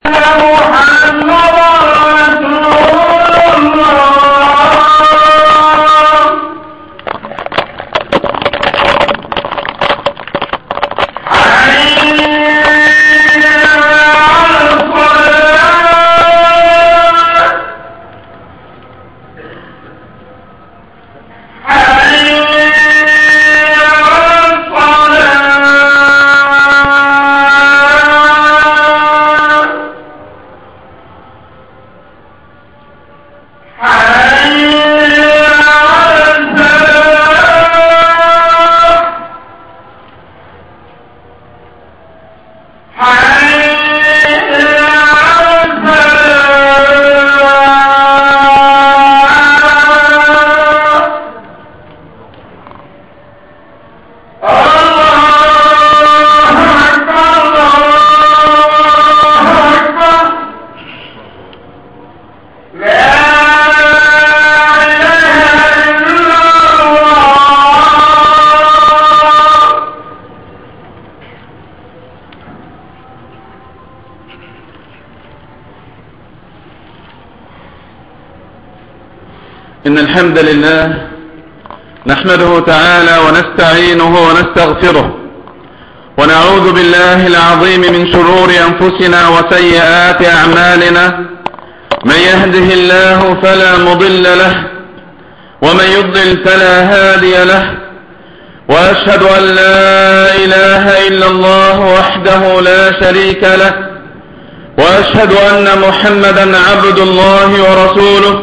إن الحمد لله نحمده تعالى ونستعينه ونستغفره ونعوذ بالله العظيم من شرور أنفسنا وسيئات أعمالنا. من يهده الله فلا مضل له ومن يضلل فلا هادي له، وأشهد أن لا إله إلا الله وحده لا شريك له، وأشهد أن محمدا عبد الله ورسوله،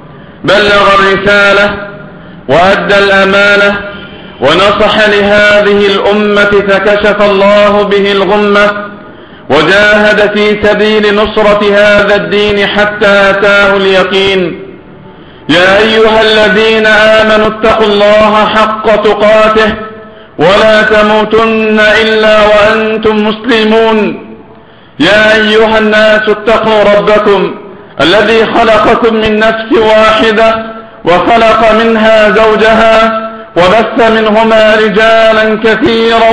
بلغ الرسالة وأدى الأمانة ونصح لهذه الأمة فكشف الله به الغمة، وجاهد في سبيل نصرة هذا الدين حتى أتاه اليقين. يا أيها الذين آمنوا اتقوا الله حق تقاته ولا تموتن إلا وأنتم مسلمون. يا أيها الناس اتقوا ربكم الذي خلقكم من نفس واحدة وخلق منها زوجها وبث منهما رجالا كثيرا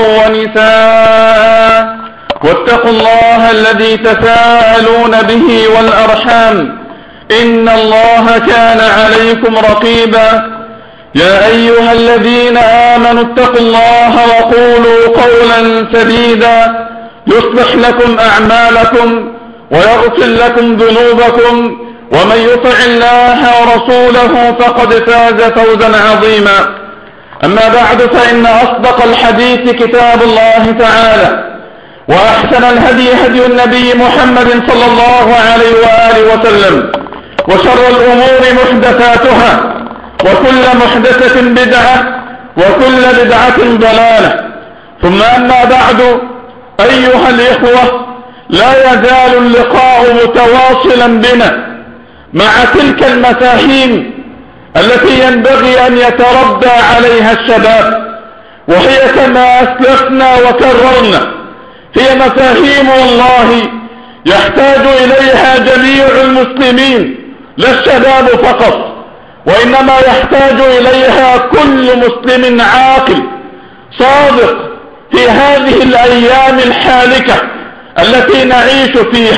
ونساء، واتقوا الله الذي تساءلون به والأرحام إن الله كان عليكم رقيبا. يا أيها الذين آمنوا اتقوا الله وقولوا قولا سديدا يصلح لكم أعمالكم ويغفر لكم ذنوبكم، ومن يطع الله ورسوله فقد فاز فوزا عظيما. أما بعد، فإن أصدق الحديث كتاب الله تعالى، وأحسن الهدي هدي النبي محمد صلى الله عليه وآله وسلم، وشر الأمور محدثاتها، وكل محدثة بدعة، وكل بدعة ضلالة. ثم أما بعد، أيها الإخوة، لا يزال اللقاء متواصلا بنا مع تلك المفاهيم التي ينبغي أن يتربى عليها الشباب، وهي كما أسلفنا وكررنا هي مفاهيم والله يحتاج إليها جميع المسلمين، لا الشباب فقط، وإنما يحتاج إليها كل مسلم عاقل صادق في هذه الأيام الحالكة التي نعيش فيها.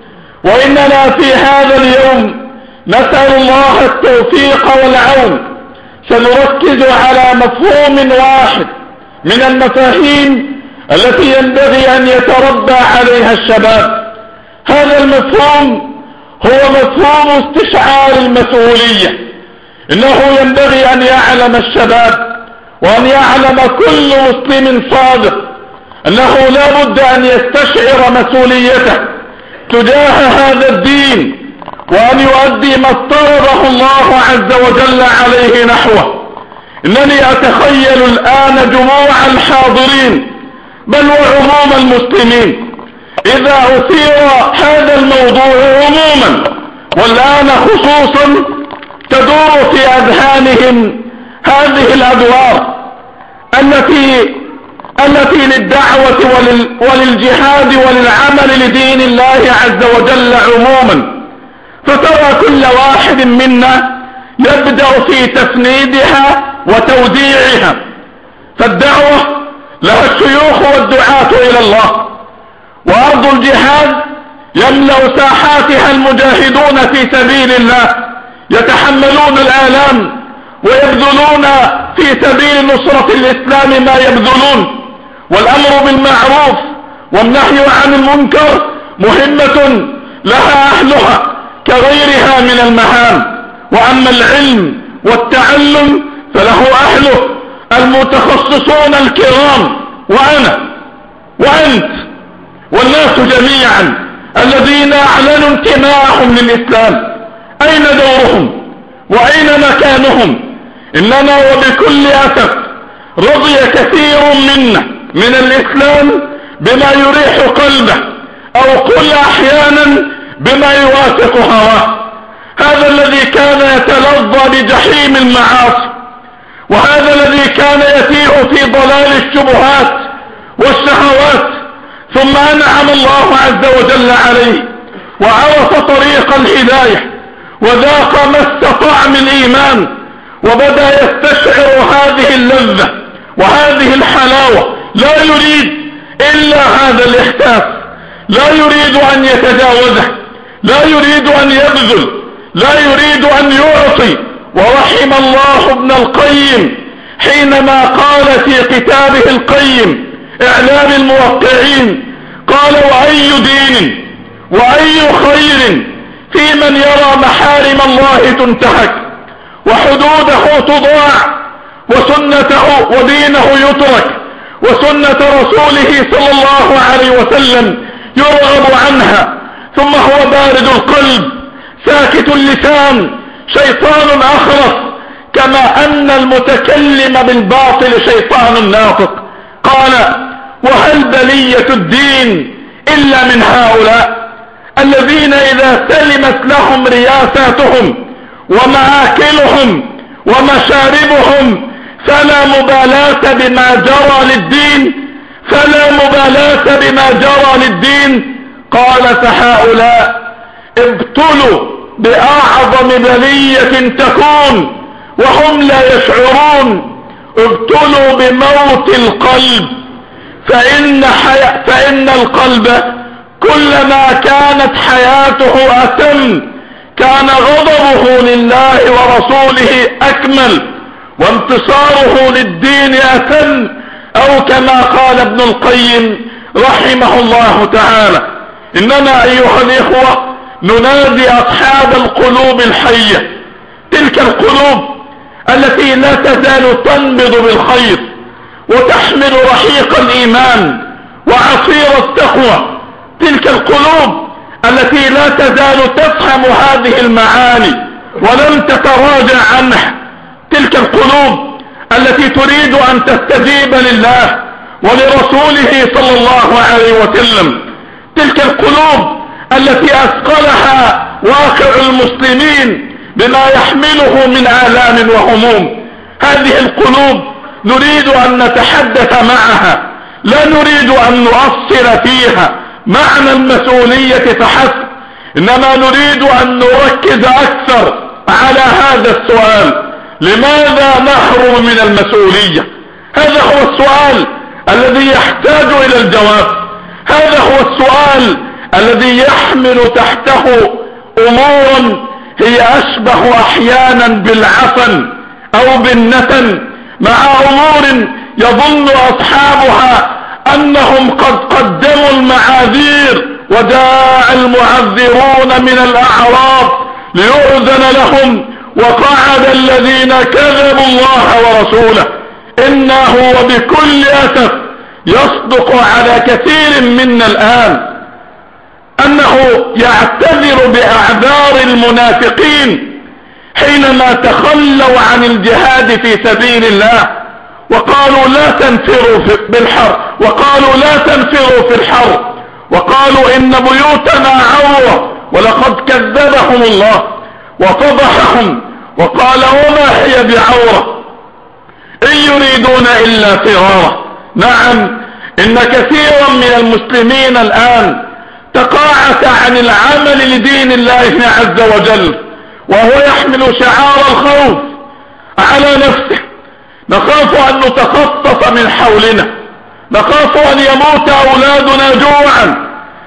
وإننا في هذا اليوم نسأل الله التوفيق والعون. سنركز على مفهوم واحد من المفاهيم التي ينبغي أن يتربى عليها الشباب. هذا المفهوم هو مفهوم استشعار المسؤولية. إنه ينبغي أن يعلم الشباب وأن يعلم كل مسلم صادق أنه لا بد أن يستشعر مسؤوليته تجاه هذا الدين، وأن يؤدي ما افترضه الله عز وجل عليه نحوه. إنني أتخيل الآن جموع الحاضرين بل وعموم المسلمين إذا أثير هذا الموضوع عموما والآن خصوصا تدور في أذهانهم هذه الأدوار التي للدعوة وللجهاد وللعمل لدين الله عز وجل عموما. فترى كل واحد منا يبدأ في تسنيدها وتوديعها. فالدعوة لها الشيوخ والدعاة إلى الله، وأرض الجهاد يملأ ساحاتها المجاهدون في سبيل الله يتحملون الآلام ويبذلون في سبيل نصرة الإسلام ما يبذلون، والأمر بالمعروف والنهي عن المنكر مهمة لها أهلها كغيرها من المهام. وأما العلم والتعلم فله أهله المتخصصون الكرام، وأنا وأنت والناس جميعا الذين أعلنوا انتماءهم للإسلام. أين دورهم وأين مكانهم؟ إننا وبكل أسف رضي كثير منا من الإسلام بما يريح قلبه، أو قل أحيانا بما يوافق هواه. هذا الذي كان يتلظى بجحيم المعاصي، وهذا الذي كان يتيه في ضلال الشبهات والشهوات، ثم أنعم الله عز وجل عليه وعرف طريق الهداية وذاق مس طعم الإيمان، وبدأ يستشعر هذه اللذة وهذه الحلاوة. لا يريد إلا هذا الإحساس، لا يريد أن يتجاوزه، لا يريد أن يبذل، لا يريد أن يعطي. ورحم الله ابن القيم حينما قال في كتابه القيم إعلام الموقعين، قال: وأي دين وأي خير في من يرى محارم الله تنتهك وحدوده تضاع وسنته ودينه يترك وسنة رسوله صلى الله عليه وسلم يرغب عنها، ثم هو بارد القلب ساكت اللسان شيطان أخرس، كما أن المتكلم بالباطل شيطان ناطق. قال: وهل بلية الدين إلا من هؤلاء الذين إذا سلمت لهم رياساتهم ومآكلهم ومشاربهم فلا مبالاة بما جرى للدين، فلا مبالاة بما جرى للدين. قال: فهؤلاء ابتلوا بأعظم بلية تكون وهم لا يشعرون، ابتلوا بموت القلب، فإن القلب كلما كانت حياته أتم كان غضبه لله ورسوله أكمل وانتصاره للدين أتم، أو كما قال ابن القيم رحمه الله تعالى. إننا أيها الإخوة ننادي أصحاب القلوب الحية، تلك القلوب التي لا تزال تنبض بالخير وتحمل رحيق الإيمان وعصير التقوى، تلك القلوب التي لا تزال تفهم هذه المعاني ولن تتراجع عنها، تلك القلوب التي تريد أن تستجيب لله ولرسوله صلى الله عليه وسلم، تلك القلوب التي أثقلها واقع المسلمين بما يحمله من آلام وهموم. هذه القلوب نريد أن نتحدث معها، لا نريد أن نؤصل فيها معنى المسؤولية فحسب، إنما نريد أن نركز أكثر على هذا السؤال: لماذا نهرب من المسؤولية؟ هذا هو السؤال الذي يحتاج إلى الجواب، هذا هو السؤال الذي يحمل تحته أمورا هي أشبه أحيانا بالعفن أو بالنتن، مع أمور يظن أصحابها أنهم قد قدموا المعاذير وجاء المعذرون من الأعراب ليؤذن لهم وقعد الذين كذبوا الله ورسوله. إنه بكل أسف يصدق على كثير منا الآن أنه يعتذر بأعذار المنافقين حينما تخلوا عن الجهاد في سبيل الله وقالوا لا تنفروا بالحر، وقالوا لا تنفروا في الحر، وقالوا إن بيوتنا عورة، ولقد كذبهم الله وفضحهم وقال: وما هي بعورة إن يريدون إلا فرارا. نعم، إن كثيرا من المسلمين الآن تقاعس عن العمل لدين الله عز وجل، وهو يحمل شعار الخوف على نفسه. نخاف أن نتخطف من حولنا، نخاف أن يموت أولادنا جوعا،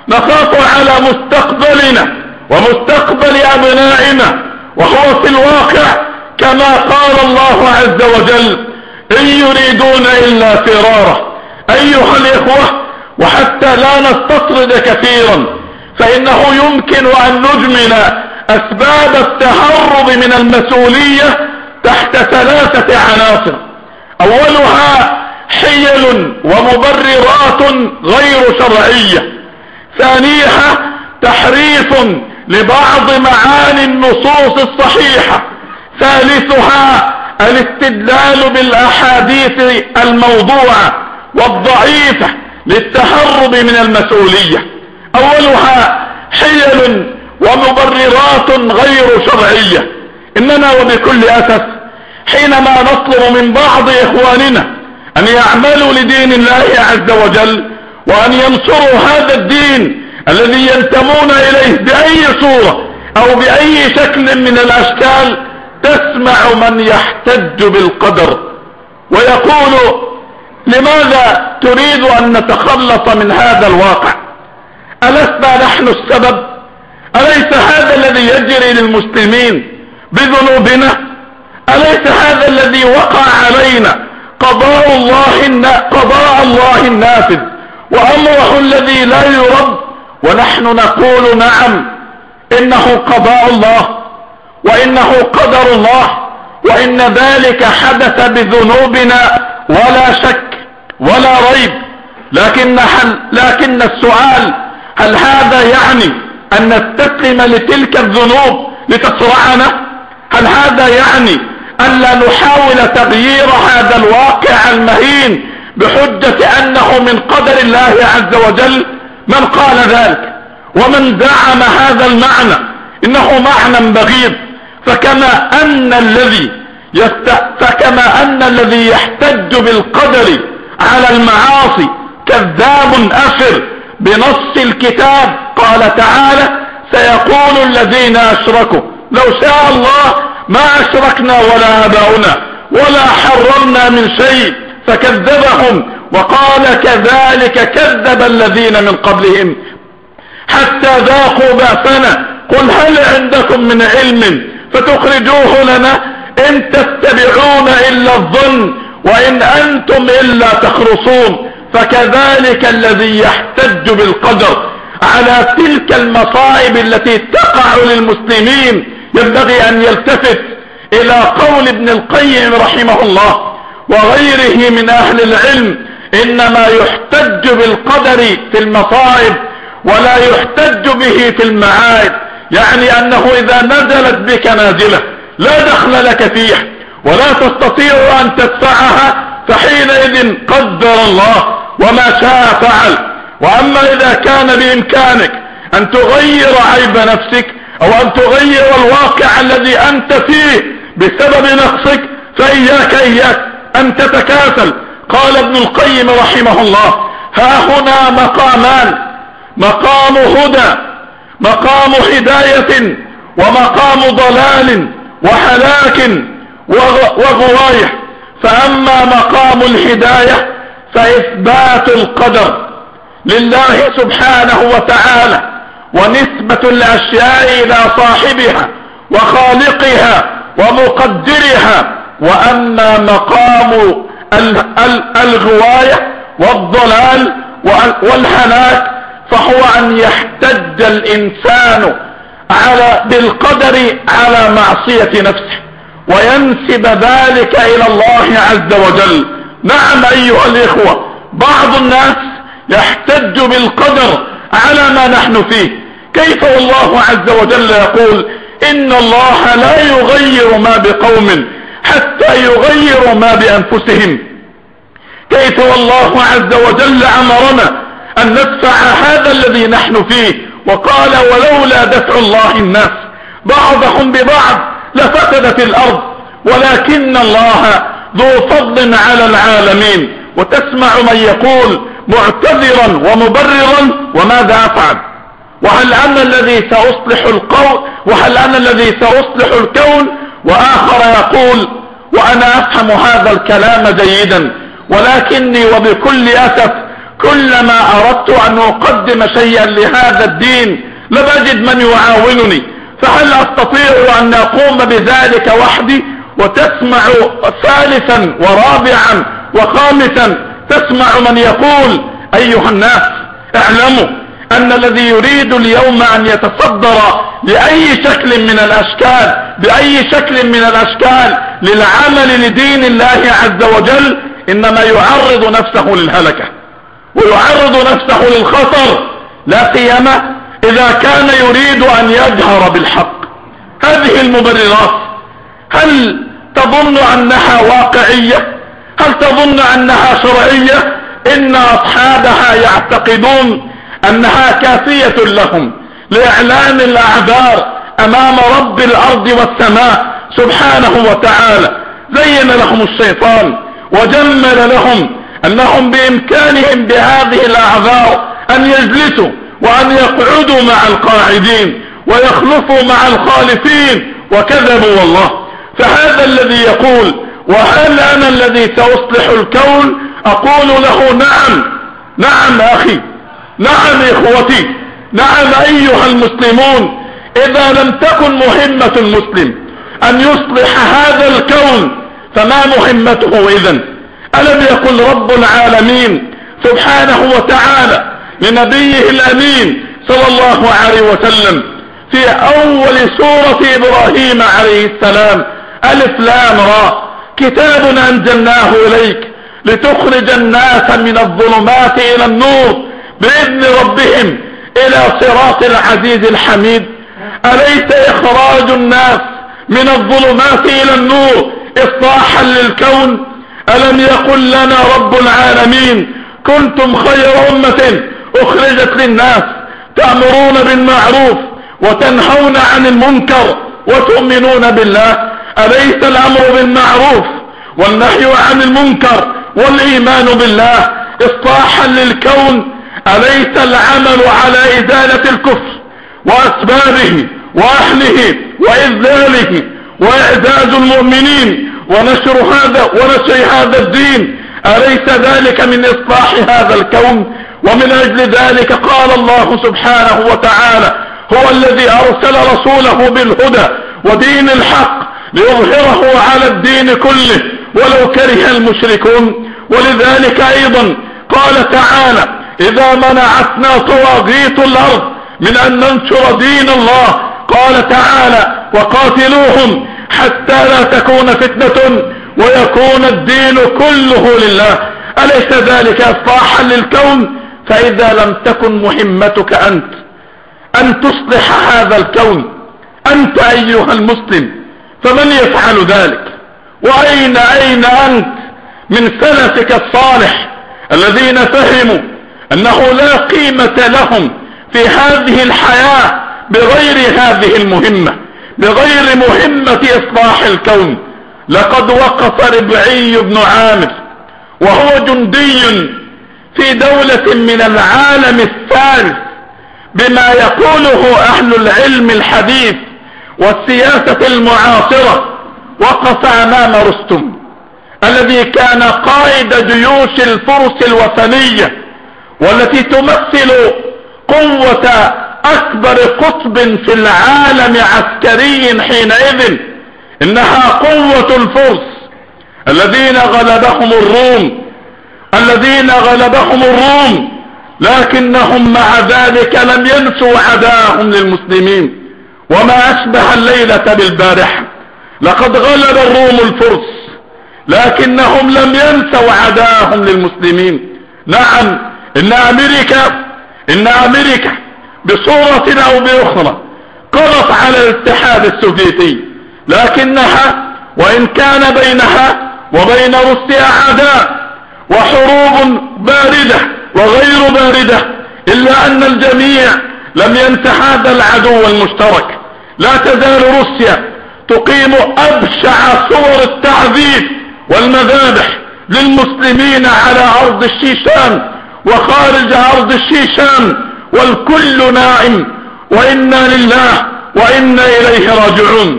نخاف على مستقبلنا ومستقبل أبنائنا، وهو في الواقع كما قال الله عز وجل: إن يريدون إلا فرارا. أيها الإخوة، وحتى لا نستطرد كثيرا، فإنه يمكن أن نجمل أسباب التهرب من المسؤولية تحت 3 عناصر. أولها حيل ومبررات غير شرعية. ثانيها تحريف لبعض معاني النصوص الصحيحة. ثالثها الاستدلال بالأحاديث الموضوعة والضعيفة للتهرب من المسؤولية. أولها حيل ومبررات غير شرعية. إننا وبكل أسف حينما نطلب من بعض إخواننا أن يعملوا لدين الله عز وجل وأن ينصروا هذا الدين الذي ينتمون إليه بأي صورة أو بأي شكل من الأشكال، تسمع من يحتج بالقدر ويقول: لماذا تريد أن نتخلص من هذا الواقع؟ ألسنا نحن السبب؟ أليس هذا الذي يجري للمسلمين بذنوبنا؟ أليس هذا الذي وقع علينا قضاء الله النافذ وأمره الذي لا يرد؟ ونحن نقول: نعم، إنه قضاء الله وإنه قدر الله، وإن ذلك حدث بذنوبنا ولا شك ولا ريب. لكن السؤال: هل هذا يعني أن نستسلم لتلك الذنوب لتصرعنا؟ هل هذا يعني أن لا نحاول تغيير هذا الواقع المهين بحجة أنه من قدر الله عز وجل؟ من قال ذلك ومن زعم هذا المعنى إنه معنى بغيض. فكما أن الذي يحتج بالقدر على المعاصي كذاب أشر بنص الكتاب. قال تعالى: سيقول الذين أشركوا لو شاء الله ما أشركنا ولا آباؤنا ولا حرمنا من شيء، فكذبهم وقال: كذلك كذب الذين من قبلهم حتى ذاقوا بأسنا. قل هل عندكم من علم فتخرجوه لنا؟ إن تتبعون إلا الظن وإن أنتم إلا تخرصون. فكذلك الذي يحتج بالقدر على تلك المصائب التي تقع للمسلمين ينبغي أن يلتفت إلى قول ابن القيم رحمه الله وغيره من أهل العلم: إنما يحتج بالقدر في المصائب ولا يحتج به في المعائب. يعني أنه إذا نزلت بك نازلة لا دخل لك فيها ولا تستطيع أن تدفعها، فحينئذ قدر الله وما شاء فعل. وأما إذا كان بإمكانك أن تغير عيب نفسك أو أن تغير الواقع الذي أنت فيه بسبب نقصك، فإياك أن تتكاسل. قال ابن القيم رحمه الله: ها هنا مقامان: مقام هدى، مقام هداية، ومقام ضلال وهلاك وغواية. فأما مقام الهداية فإثبات القدر لله سبحانه وتعالى ونسبة الأشياء إلى صاحبها وخالقها ومقدرها. وأما مقام الغواية والضلال والهلاك فهو أن يحتج الإنسان بالقدر على معصية نفسه وينسب ذلك إلى الله عز وجل. نعم أيها الإخوة، بعض الناس يحتج بالقدر على ما نحن فيه. كيف والله عز وجل يقول: إن الله لا يغير ما بقوم حتى يغيروا ما بأنفسهم؟ كيف والله عز وجل أمرنا أن ندفع هذا الذي نحن فيه وقال: ولولا دفع الله الناس بعضهم ببعض لفسدت الأرض ولكن الله ذو فضل على العالمين. وتسمع من يقول معتذرا ومبررا: وماذا أفعل؟ وهل أنا الذي سأصلح القول؟ وهل أنا الذي سأصلح الكون؟ وآخر يقول: وأنا أفهم هذا الكلام جيدا ولكني وبكل أسف كلما اردت ان اقدم شيئا لهذا الدين لم اجد من يعاونني، فهل استطيع ان اقوم بذلك وحدي؟ وتسمع ثالثا ورابعا وخامسا تسمع من يقول: ايها الناس اعلموا ان الذي يريد اليوم ان يتصدر بأي شكل من الاشكال للعمل لدين الله عز وجل انما يعرض نفسه للهلكة ويعرض نفسه للخطر، لا سيما اذا كان يريد ان يجهر بالحق. هذه المبررات هل تظن انها واقعية؟ هل تظن انها شرعية؟ ان اصحابها يعتقدون انها كافية لهم لاعلان الاعذار امام رب الارض والسماء سبحانه وتعالى. زين لهم الشيطان وجمل لهم انهم بامكانهم بهذه الاعذار ان يجلسوا وان يقعدوا مع القاعدين ويخلفوا مع الخالفين، وكذبوا والله. فهذا الذي يقول: وهل انا الذي ساصلح الكون؟ اقول له: نعم اخي، نعم اخوتي، نعم ايها المسلمون. اذا لم تكن مهمة المسلم ان يصلح هذا الكون فما مهمته اذن؟ الم يقل رب العالمين سبحانه وتعالى لنبيه الامين صلى الله عليه وسلم في اول سورة ابراهيم عليه السلام: الف لام را كتاب انزلناه اليك لتخرج الناس من الظلمات الى النور باذن ربهم الى صراط العزيز الحميد. اليس اخراج الناس من الظلمات الى النور اصلاحا للكون؟ الم يقل لنا رب العالمين: كنتم خير امة اخرجت للناس تأمرون بالمعروف وتنهون عن المنكر وتؤمنون بالله؟ أليس الامر بالمعروف والنهي عن المنكر والايمان بالله اصلاحا للكون؟ أليس العمل على ازالة الكفر واسبابه واهله واذلاله واعزاز المؤمنين ونشر هذا الدين، أليس ذلك من اصلاح هذا الكون؟ ومن اجل ذلك قال الله سبحانه وتعالى: هو الذي ارسل رسوله بالهدى ودين الحق ليظهره على الدين كله ولو كره المشركون. ولذلك ايضا قال تعالى: اذا منعتنا طواغيت الارض من ان ننشر دين الله، قال تعالى: وقاتلوهم حتى لا تكون فتنة ويكون الدين كله لله. أليس ذلك اصلاحا للكون؟ فاذا لم تكن مهمتك انت ان تصلح هذا الكون انت ايها المسلم، فمن يفعل ذلك؟ واين انت من سلفك الصالح الذين فهموا انه لا قيمة لهم في هذه الحياة بغير هذه المهمة، بغير مهمة اصلاح الكون؟ لقد وقف ربعي بن عامر وهو جندي في دولة من العالم الثالث بما يقوله اهل العلم الحديث والسياسة المعاصرة، وقف امام رستم الذي كان قائد جيوش الفرس الوثنية والتي تمثل قوة اكبر قطب في العالم عسكري حينئذ. انها قوة الفرس الذين غلبهم الروم، لكنهم مع ذلك لم ينسوا عداهم للمسلمين. وما اشبه الليلة بالبارحة، لقد غلب الروم الفرس لكنهم لم ينسوا عداهم للمسلمين. نعم، ان امريكا بصورة او باخرى قضت على الاتحاد السوفيتي، لكنها وان كان بينها وبين روسيا عداء وحروب باردة وغير باردة، الا ان الجميع لم ينس هذا العدو المشترك. لا تزال روسيا تقيم ابشع صور التعذيب والمذابح للمسلمين على ارض الشيشان وخارج ارض الشيشان، والكل نائم، وانا لله وانا اليه راجعون.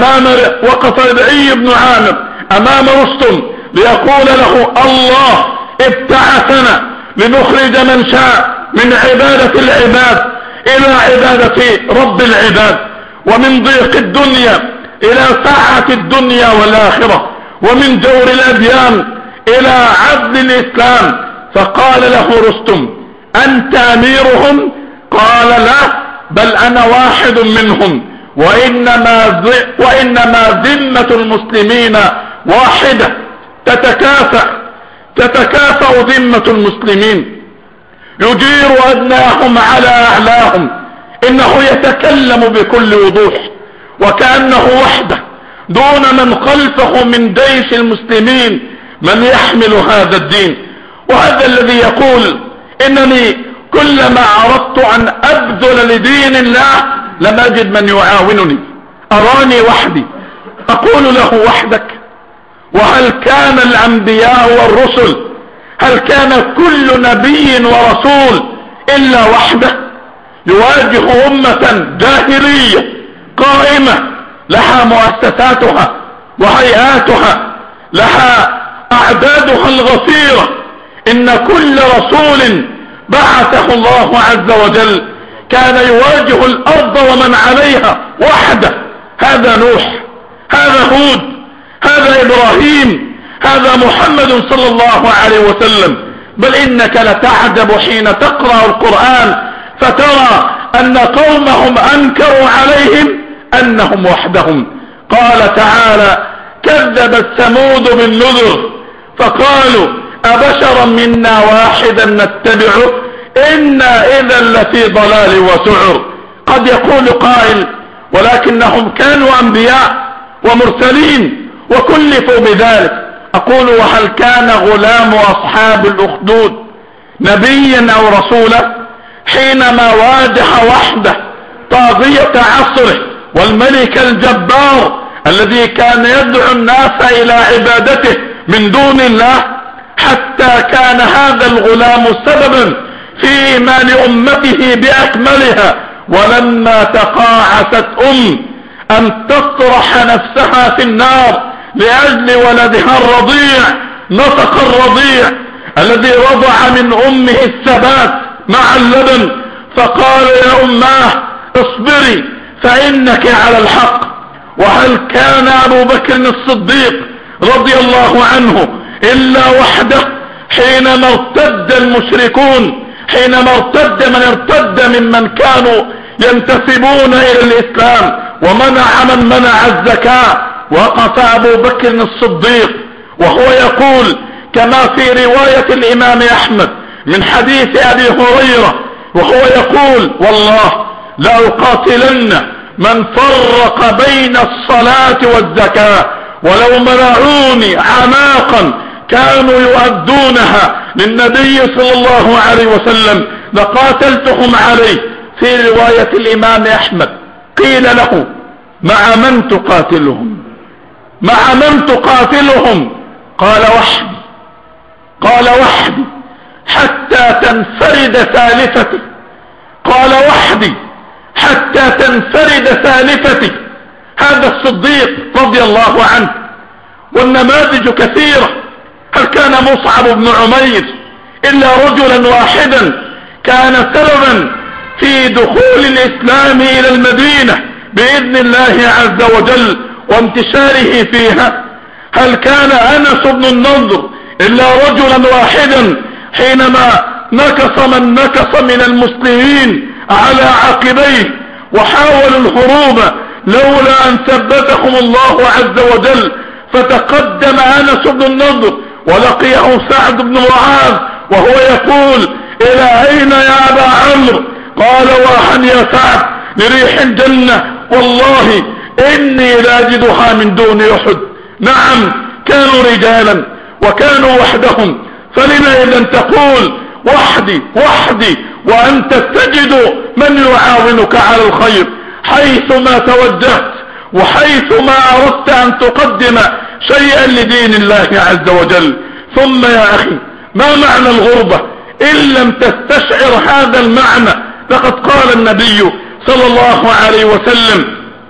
وقف ربعي بن عامر امام رستم ليقول له: الله ابتعثنا لنخرج من شاء من عبادة العباد الى عبادة رب العباد، ومن ضيق الدنيا الى سعة الدنيا والاخرة، ومن جور الاديان الى عدل الاسلام. فقال له رستم: انت اميرهم؟ قال: لا، بل انا واحد منهم، وانما ذمة المسلمين واحدة تتكافأ ذمة المسلمين، يجير ادناهم على اعلاهم. انه يتكلم بكل وضوح وكأنه وحده دون من خلفه من جيش المسلمين من يحمل هذا الدين. وهذا الذي يقول: انني كلما اردت ان ابذل لدين الله لم اجد من يعاونني، اراني وحدي. اقول له: وحدك؟ وهل كان الانبياء والرسل، هل كان كل نبي ورسول الا وحده؟ يواجه امة جاهلية قائمة لها مؤسساتها وهيئاتها، لها اعدادها الغفيرة. ان كل رسول بعثه الله عز وجل كان يواجه الارض ومن عليها وحده. هذا نوح، هذا هود، هذا ابراهيم، هذا محمد صلى الله عليه وسلم. بل انك لتعجب حين تقرأ القرآن فترى ان قومهم انكروا عليهم انهم وحدهم. قال تعالى: كذبت ثمود بالنذر فقالوا أبشرا منا واحدا نتبعه إنا إذا لفي ضلال وسعر. قد يقول قائل: ولكنهم كانوا أنبياء ومرسلين وكلفوا بذلك. أقول: وهل كان غلام أصحاب الأخدود نبيا أو رسولا حينما واجه وحده طاغية عصره والملك الجبار الذي كان يدعو الناس إلى عبادته من دون الله، حتى كان هذا الغلام سببا في إيمان أمته بأكملها. ولما تقاعست أن تطرح نفسها في النار لأجل ولدها الرضيع، نطق الرضيع الذي رضع من أمه الثبات مع اللبن فقال: يا أماه اصبري فإنك على الحق. وهل كان أبو بكر الصديق رضي الله عنه إلا وحده حينما ارتد المشركون، حينما ارتد من ارتد ممن كانوا ينتسبون إلى الإسلام ومنع من منع الزكاة؟ وقف أبو بكر الصديق وهو يقول كما في رواية الإمام أحمد من حديث أبي هريرة، وهو يقول: والله لأقاتلن من فرق بين الصلاة والزكاة، ولو منعوني عناقا كانوا يؤدونها للنبي صلى الله عليه وسلم لقاتلتهم عليه. في رواية الإمام أحمد قيل له: مع من تقاتلهم؟ مع من تقاتلهم؟ قال: وحدي. قال: وحدي حتى تنفرد سالفتي. قال: وحدي حتى تنفرد سالفتي. هذا الصديق رضي الله عنه. والنماذج كثيرة. هل كان مصعب بن عمير إلا رجلا واحدا كان سببا في دخول الإسلام إلى المدينة بإذن الله عز وجل وانتشاره فيها؟ هل كان أنس بن النضر إلا رجلا واحدا حينما نكص من نكص من المسلمين على عقبيه وحاولوا الهروب لولا أن ثبتهم الله عز وجل؟ فتقدم أنس بن النضر ولقيه سعد بن معاذ وهو يقول: إلى أين يا أبا عمرو؟ قال: واحا يا سعد لريح الجنة، والله إني لاجدها من دون أحد. نعم، كانوا رجالا وكانوا وحدهم. فلما إذا تقول وحدي وحدي وأنت تجد من يعاونك على الخير حيثما توجهت وحيثما أردت أن تقدم شيئا لدين الله عز وجل؟ ثم يا أخي، ما معنى الغربة إن لم تستشعر هذا المعنى؟ لقد قال النبي صلى الله عليه وسلم: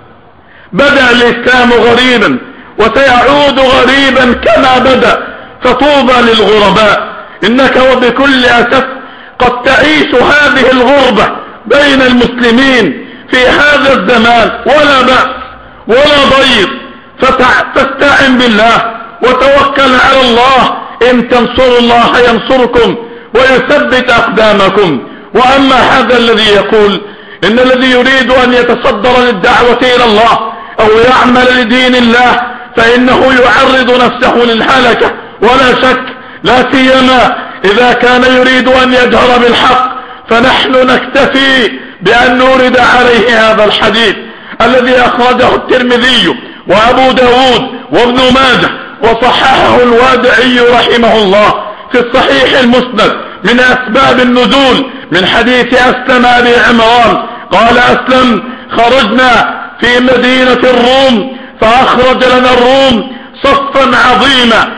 بدأ الإسلام غريبا وسيعود غريبا كما بدأ، فطوبى للغرباء. إنك وبكل أسف قد تعيش هذه الغربة بين المسلمين في هذا الزمان، ولا بأس ولا ضير، فاستعن بالله وتوكل على الله. إن تنصروا الله ينصركم ويثبت أقدامكم. وأما هذا الذي يقول إن الذي يريد أن يتصدر للدعوة إلى الله أو يعمل لدين الله فإنه يعرض نفسه للهلكة، ولا شك، لا سيما إذا كان يريد أن يجهر بالحق، فنحن نكتفي بأن نورد عليه هذا الحديث الذي أخرجه الترمذي وأبو داود وابن ماجه وصححه الوادعي رحمه الله في الصحيح المسند من أسباب النزول من حديث أسلم أبي عمران قال: أسلم خرجنا في مدينة الروم فأخرج لنا الروم صفا عظيما،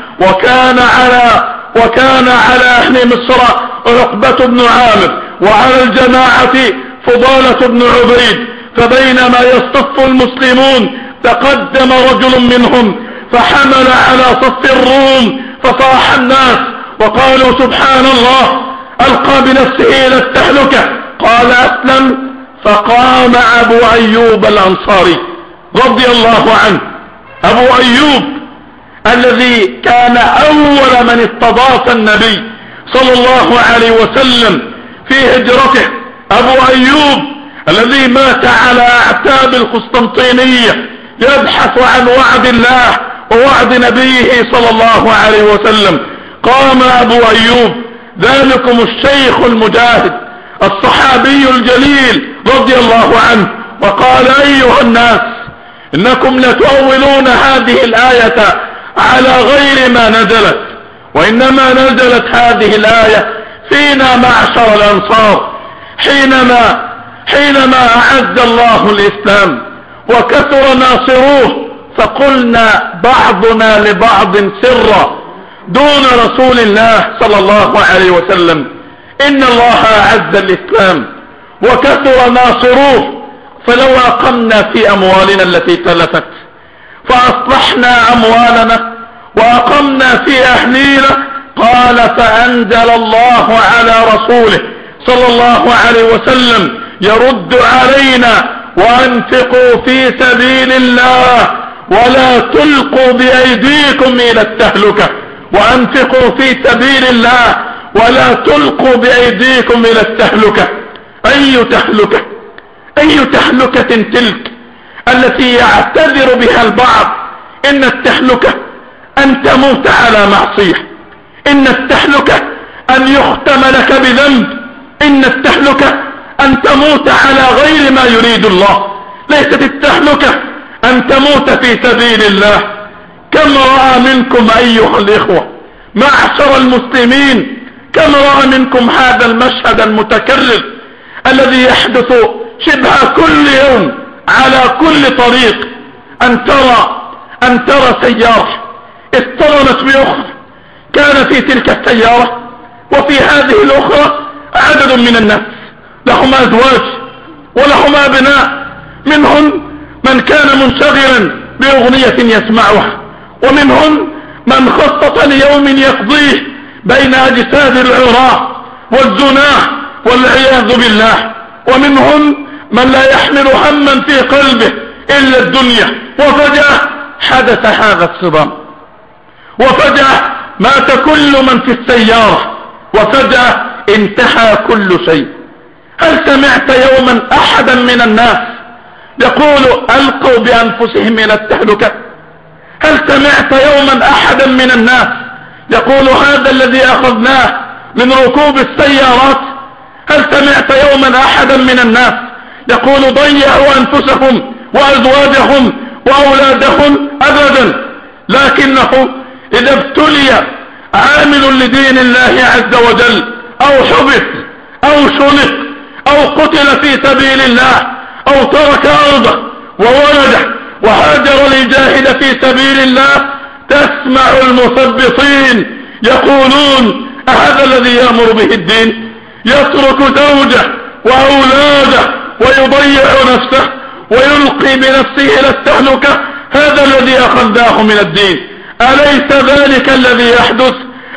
وكان على أهل مصر عقبة بن عامر، وعلى الجماعة فضالة بن عبيد. فبينما يصطف المسلمون تقدم رجل منهم فحمل على صف الروم فصاح الناس وقالوا: سبحان الله، ألقى بنفسه إلى التهلكة. قال: أسلم. فقام أبو أيوب الأنصاري رضي الله عنه، أبو أيوب الذي كان أول من استضاف النبي صلى الله عليه وسلم في هجرته، أبو أيوب الذي مات على أعتاب القسطنطينية يبحث عن وعد الله ووعد نبيه صلى الله عليه وسلم. قام أبو أيوب ذلكم الشيخ المجاهد الصحابي الجليل رضي الله عنه وقال: أيها الناس، إنكم لتؤولون هذه الآية على غير ما نزلت، وإنما نزلت هذه الآية فينا معشر الأنصار حينما أعز الله الإسلام وكثر ناصروه، فقلنا بعضنا لبعض سرا دون رسول الله صلى الله عليه وسلم: إن الله أعز الإسلام وكثر ناصروه، فلو أقمنا في أموالنا التي تلفت فأصلحنا أموالنا وأقمنا في أهلينا. قال: فأنزل الله على رسوله صلى الله عليه وسلم يرد علينا: وأنفقوا في سبيل الله ولا تلقوا بأيديكم إلى التهلكة. وأنفقوا في سبيل الله ولا تلقوا بأيديكم إلى التهلكة. أي تهلكة تلك التي يعتذر بها البعض؟ إن التهلكة أن تموت على معصية، إن التهلكة أن يختم لك بذنب، إن التهلكة أن تموت على غير ما يريد الله. ليست التهلكة أن تموت في سبيل الله. كم رأى منكم أيها الإخوة معشر المسلمين، كم رأى منكم هذا المشهد المتكرر الذي يحدث شبه كل يوم على كل طريق، أن ترى سيارة اصطدمت بأخرى، كان في تلك السيارة وفي هذه الأخرى عدد من الناس لهم أزواج ولهم أبناء، منهم من كان منشغلا بأغنية يسمعها، ومنهم من خطط ليوم يقضيه بين أجساد العراة والزناه والعياذ بالله، ومنهم من لا يحمل هما في قلبه إلا الدنيا. وفجأة حدث هذا الصدام، وفجأة مات كل من في السيارة، وفجأة انتهى كل شيء. هل سمعت يوما أحدا من الناس يقول: ألقوا بأنفسهم إلى التهلكة؟ هل سمعت يوما أحدا من الناس يقول: هذا الذي أخذناه من ركوب السيارات؟ هل سمعت يوما أحدا من الناس يقول: ضيعوا أنفسهم وأزواجهم وأولادهم؟ أبدا. لكنه إذا ابتلي عامل لدين الله عز وجل أو حبس أو شنق أو قتل في سبيل الله أو ترك أرضه وولده وهاجر ليجاهد في سبيل الله، تسمع المثبطين يقولون: أهذا الذي يأمر به الدين؟ يترك زوجه وأولاده ويضيع نفسه ويلقي بنفسه إلى التهلكة، هذا الذي أخذناه من الدين. أليس ذلك الذي يحدث؟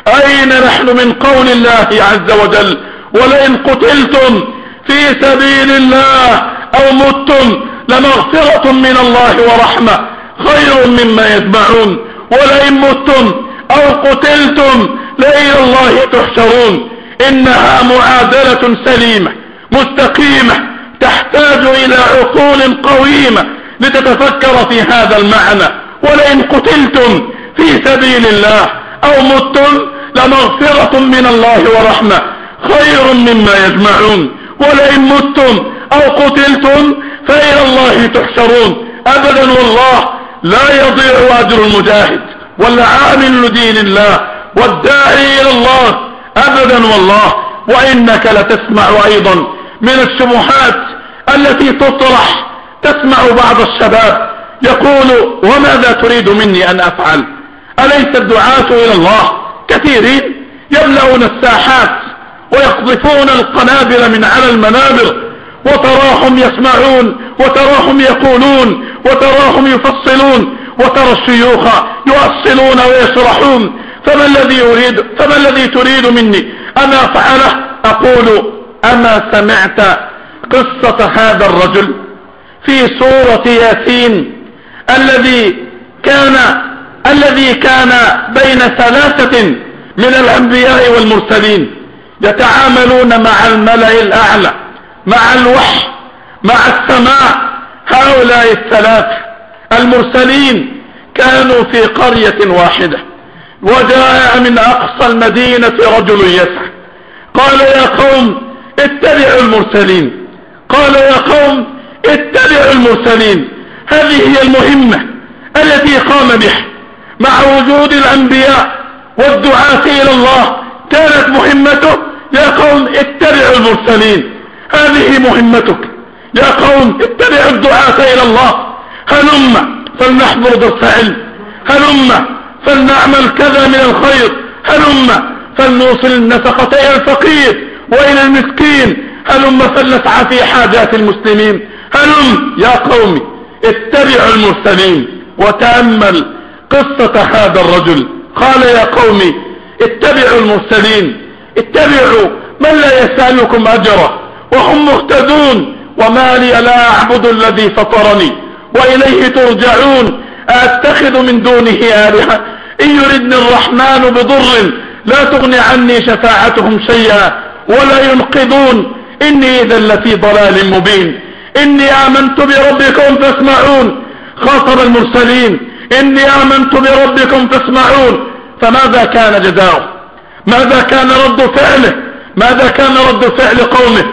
أين نحن من قول الله عز وجل ولئن قتلتم في سبيل الله أو متم لمغفرة من الله ورحمة خير مما يجمعون، ولئن متم أو قتلتم لإلى الله تحشرون. إنها معادلة سليمة مستقيمة تحتاج إلى عقول قويمة لتتفكر في هذا المعنى. ولئن قتلتم في سبيل الله أو متم لمغفرة من الله ورحمة خير مما يجمعون، ولئن متم أو قتلتم فإلى الله تحشرون. أبدا والله لا يضيع أجر المجاهد والعامل لدين الله والداعي إلى الله أبدا والله. وإنك لتسمع أيضا من الشبهات التي تطرح. تسمع بعض الشباب يقول وماذا تريد مني أن أفعل؟ أليس الدعاة إلى الله كثيرين يملؤون الساحات ويقذفون القنابل من على المنابر، وتراهم يسمعون وتراهم يقولون وتراهم يفصلون، وترى الشيوخ يؤصلون ويشرحون. فما الذي تريد مني أن أفعله؟ أقول أما سمعت قصة هذا الرجل في سورة ياسين الذي كان بين ثلاثة من الأنبياء والمرسلين يتعاملون مع الملأ الأعلى، مع الوحي، مع السماء. هؤلاء الثلاث المرسلين كانوا في قرية واحدة، وجاء من أقصى المدينة رجل يسعى قال يا قوم اتبعوا المرسلين. قال يا قوم اتبعوا المرسلين. هذه هي المهمة التي قام بها مع وجود الأنبياء والدعاة إلى الله. كانت مهمته يا قوم اتبعوا المرسلين. هذه مهمتك يا قوم اتبعوا الدعاة إلى الله. هلم فلنحضر درس علم، هلم فلنعمل كذا من الخير، هلم فلنوصل النفقة إلى الفقير وإلى المسكين، هلم فلنسعى في حاجات المسلمين. هلم يا قوم اتبعوا المرسلين. وتأمل قصة هذا الرجل. قال يا قوم اتبعوا المرسلين، اتبعوا من لا يسألكم أجره وهم مهتدون. وما لي لا أعبد الذي فطرني وإليه ترجعون. أتخذ من دونه آلهة إن يردني الرحمن بضر لا تغني عني شفاعتهم شيئا ولا ينقذون. إني إذا لفي ضلال مبين. إني آمنت بربكم فاسمعون. خاطب المرسلين إني آمنت بربكم فاسمعون. فماذا كان جزاؤه؟ ماذا كان رد فعله؟ ماذا كان رد فعل قومه؟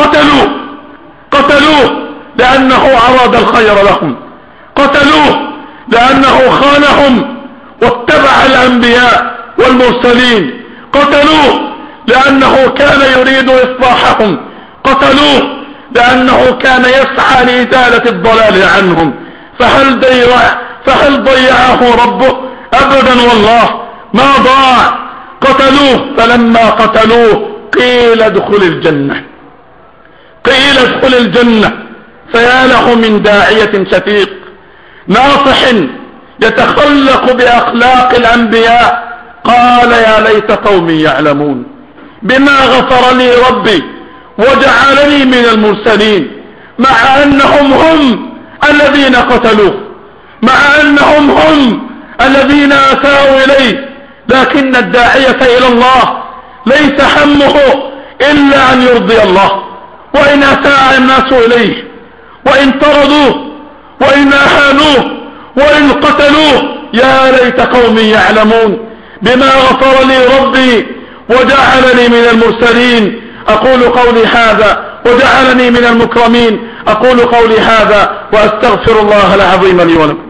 قتلوه لأنه أراد الخير لهم، قتلوه لأنه خانهم واتبع الأنبياء والمرسلين، قتلوه لأنه كان يريد إصلاحهم، قتلوه لأنه كان يسعى لإزالة الضلال عنهم. فهل ضيعه ربه؟ أبدا والله ما ضاع. قتلوه. فلما قتلوه قيل ادخل الجنة، قيل ادخل الجنة. فيا له من داعية شفيق ناصح يتخلق بأخلاق الأنبياء قال يا ليت قومي يعلمون بما غفر لي ربي وجعلني من المرسلين. مع أنهم هم الذين قتلوه، مع أنهم هم الذين أتوا إليه، لكن الداعية إلى الله ليس همه إلا أن يرضي الله. وإن أساء الناس إليه، وإن طردوه، وإن أهانوه، وإن قتلوه، يا ليت قومي يعلمون بما غفر لي ربي وجعلني من المرسلين. أقول قولي هذا وجعلني من المكرمين. أقول قولي هذا وأستغفر الله العظيم لي ولكم.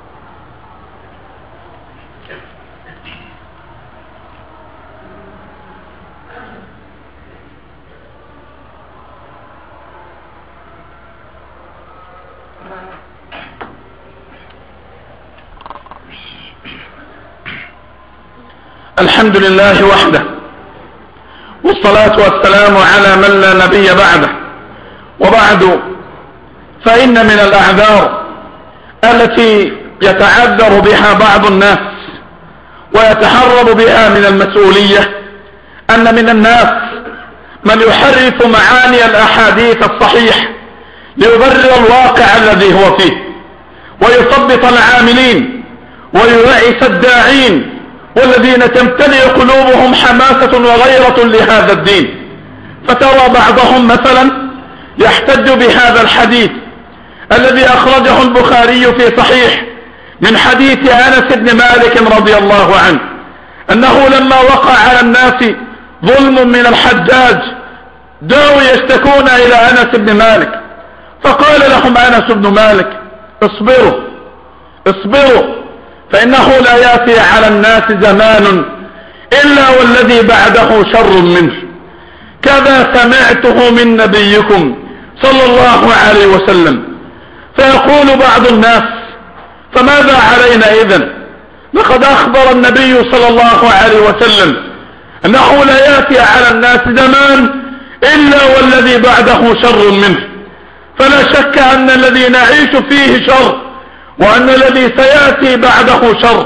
الحمد لله وحده، والصلاة والسلام على من لا نبي بعده. وبعد، فإن من الأعذار التي يتعذر بها بعض الناس ويتهرب بها من المسؤولية أن من الناس من يحرف معاني الأحاديث الصحيح ليبرر الواقع الذي هو فيه، ويثبط العاملين وييأس الداعين والذين تمتلئ قلوبهم حماسة وغيرة لهذا الدين. فترى بعضهم مثلا يحتج بهذا الحديث الذي أخرجه البخاري في صحيح من حديث أنس بن مالك رضي الله عنه أنه لما وقع على الناس ظلم من الحجاج داوا يشتكون إلى أنس بن مالك، فقال لهم أنس بن مالك: اصبروا فإنه لا يأتي على الناس زمان إلا والذي بعده شر منه، كذا سمعته من نبيكم صلى الله عليه وسلم. فيقول بعض الناس: فماذا علينا إذن؟ لقد أخبر النبي صلى الله عليه وسلم أنه لا يأتي على الناس زمان إلا والذي بعده شر منه، فلا شك أن الذي نعيش فيه شر وأن الذي سيأتي بعده شر،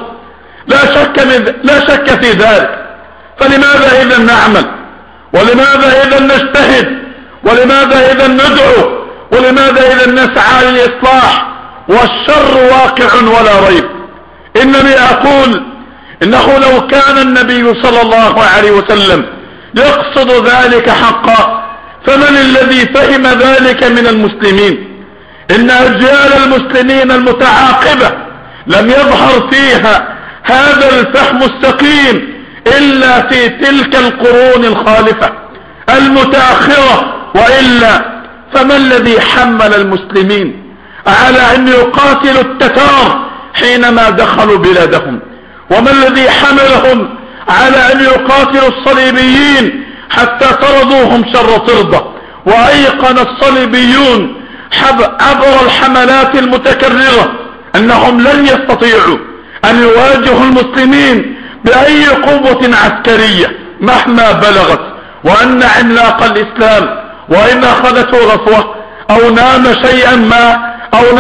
لا شك في ذلك. فلماذا إذا نعمل؟ ولماذا إذا نجتهد؟ ولماذا إذا ندعو؟ ولماذا إذا نسعى للإصلاح؟ والشر واقع ولا ريب. إنني أقول إنه لو كان النبي صلى الله عليه وسلم يقصد ذلك حقا فمن الذي فهم ذلك من المسلمين؟ إن أجيال المسلمين المتعاقبة لم يظهر فيها هذا الفهم السقيم إلا في تلك القرون الخالفة المتأخرة، وإلا فما الذي حمل المسلمين على أن يقاتلوا التتار حينما دخلوا بلادهم؟ وما الذي حملهم على أن يقاتلوا الصليبيين حتى طردوهم شر طردة؟ وأيقن الصليبيون عبر الحملات المتكررة أنهم لن يستطيعوا أن يواجهوا المسلمين بأي قوة عسكرية مهما بلغت، وأن عملاق الإسلام وإن أخذته غفوة أو نام شيئا ما أو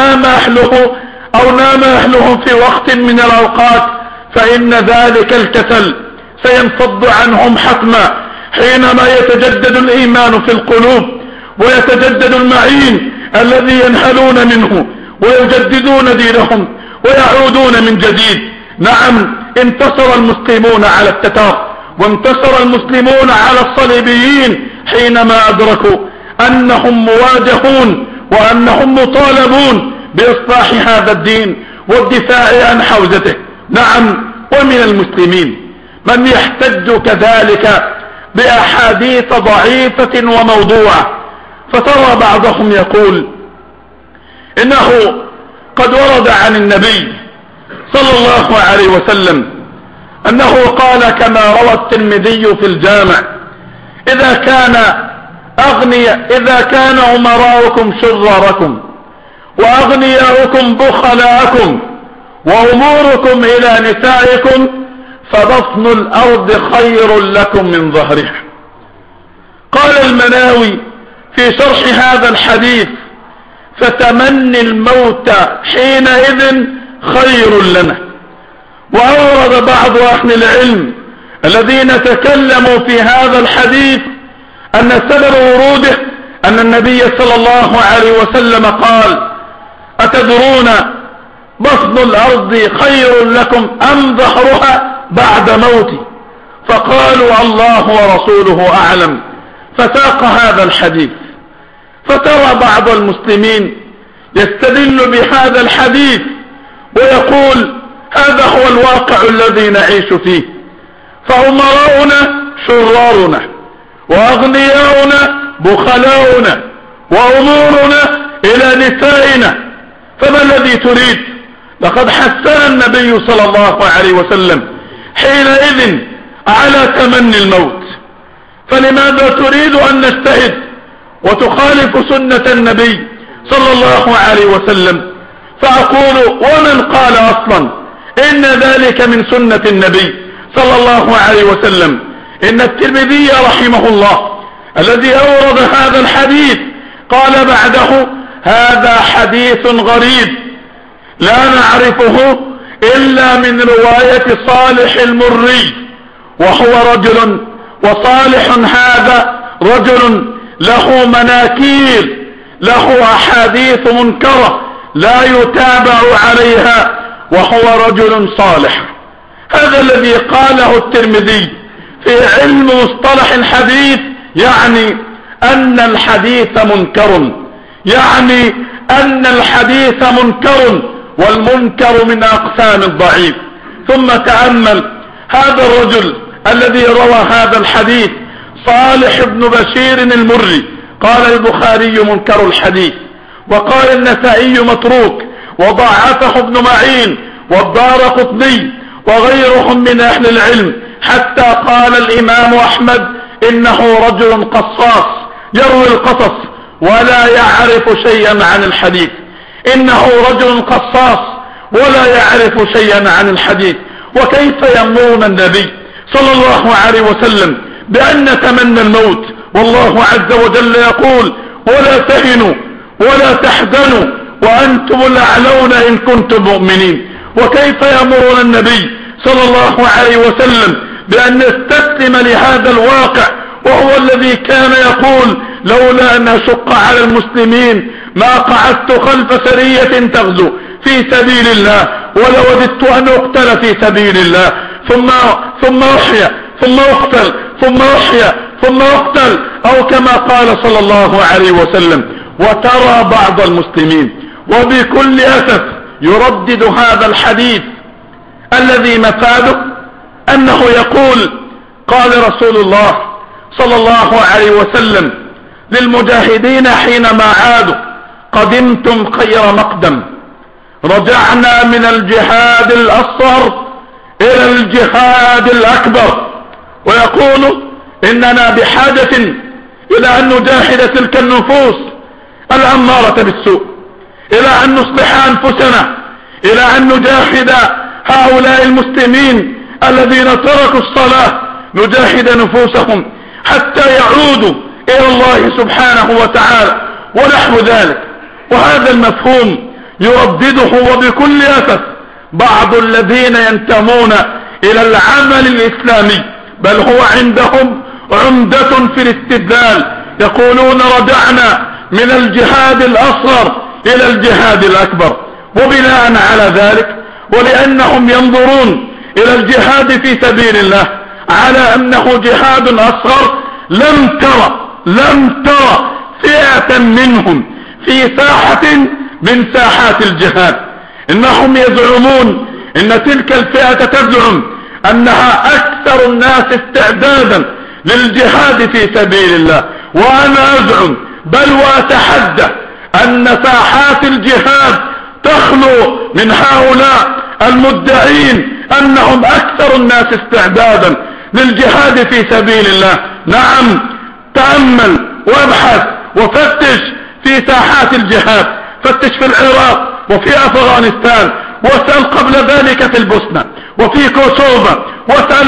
نام أهله في وقت من الأوقات فإن ذلك الكسل سينفض عنهم حتما حينما يتجدد الإيمان في القلوب ويتجدد المعين الذي ينهلون منه ويجددون دينهم ويعودون من جديد. نعم، انتصر المسلمون على التتار وانتصر المسلمون على الصليبيين حينما أدركوا أنهم مواجهون وأنهم مطالبون بإصلاح هذا الدين والدفاع عن حوزته. نعم، ومن المسلمين من يحتج كذلك بأحاديث ضعيفة وموضوعة، فترى بعضهم يقول إنه قد ورد عن النبي صلى الله عليه وسلم أنه قال كما روى الترمذي في الجامع: إذا كان أمراؤكم شراركم وأغنياؤكم بخلاءكم وأموركم إلى نسائكم فبطن الأرض خير لكم من ظهرها. قال المناوي في شرح هذا الحديث: فتمني الموت حينئذ خير لنا. وأورد بعض أهل العلم الذين تكلموا في هذا الحديث أن سبب وروده أن النبي صلى الله عليه وسلم قال: أتدرون بطن الأرض خير لكم أم ظهرها بعد موتي؟ فقالوا: الله ورسوله أعلم. فساق هذا الحديث. فترى بعض المسلمين يستدل بهذا الحديث ويقول: هذا هو الواقع الذي نعيش فيه، فأمراؤنا شرارنا وأغنياؤنا بخلاؤنا وأمورنا إلى نسائنا، فما الذي تريد؟ لقد حثنا النبي صلى الله عليه وسلم حينئذ على تمني الموت، فلماذا تريد أن نجتهد وتخالف سنة النبي صلى الله عليه وسلم؟ فأقول: ومن قال أصلا إن ذلك من سنة النبي صلى الله عليه وسلم؟ إن الترمذي رحمه الله الذي أورد هذا الحديث قال بعده: هذا حديث غريب لا نعرفه إلا من رواية صالح المري، وهو رجل، وصالح هذا رجل له مناكير، له أحاديث منكرة لا يتابع عليها، وهو رجل صالح. هذا الذي قاله الترمذي في علم مصطلح الحديث، يعني أن الحديث منكر، يعني أن الحديث منكر، والمنكر من أقسام الضعيف. ثم تأمل هذا الرجل الذي روى هذا الحديث صالح بن بشير المري، قال البخاري منكر الحديث، وقال النسائي متروك، وضعفه ابن معين والدارقطني وغيرهم من أهل العلم، حتى قال الإمام أحمد إنه رجل قصاص يروي القصص ولا يعرف شيئا عن الحديث، إنه رجل قصاص ولا يعرف شيئا عن الحديث. وكيف يأمرون النبي صلى الله عليه وسلم بأن نتمنى الموت والله عز وجل يقول ولا تهنوا ولا تحزنوا وأنتم الأعلون إن كنتم مؤمنين؟ وكيف يأمرون النبي صلى الله عليه وسلم بأن نستسلم لهذا الواقع، وهو الذي كان يقول لولا أن أشق على المسلمين ما قعدت خلف سرية تغزو في سبيل الله ولوددت أن أقتل في سبيل الله ثم أحيا ثم أقتل ثم أحيا ثم أقتل، أو كما قال صلى الله عليه وسلم. وترى بعض المسلمين وبكل أسف يردد هذا الحديث الذي مفاده أنه يقول قال رسول الله صلى الله عليه وسلم للمجاهدين حينما عادوا قدمتم خير مقدم، رجعنا من الجهاد الأصغر إلى الجهاد الأكبر، ويقول إننا بحاجة إلى أن نجاهد تلك النفوس الأمارة بالسوء، إلى أن نصلح أنفسنا، إلى أن نجاهد هؤلاء المسلمين الذين تركوا الصلاة، نجاهد نفوسهم حتى يعودوا إلى الله سبحانه وتعالى ونحو ذلك. وهذا المفهوم يردده وبكل أسف بعض الذين ينتمون إلى العمل الإسلامي، بل هو عندهم عمدة في الاستدلال، يقولون رجعنا من الجهاد الأصغر إلى الجهاد الأكبر. وبناء على ذلك ولأنهم ينظرون إلى الجهاد في سبيل الله على أنه جهاد أصغر، لم ترى فئة منهم في ساحة من ساحات الجهاد. إنهم يزعمون إن تلك الفئة تزعم أنها أكثر الناس استعدادا للجهاد في سبيل الله، وأنا أزعم بل وأتحدى أن ساحات الجهاد تخلو من هؤلاء المدعين أنهم أكثر الناس استعدادا للجهاد في سبيل الله. نعم، تأمل وابحث وفتش في ساحات الجهاد، فتش في العراق وفي أفغانستان، واسأل قبل ذلك في البوسنة وفي كوسوفا، واسأل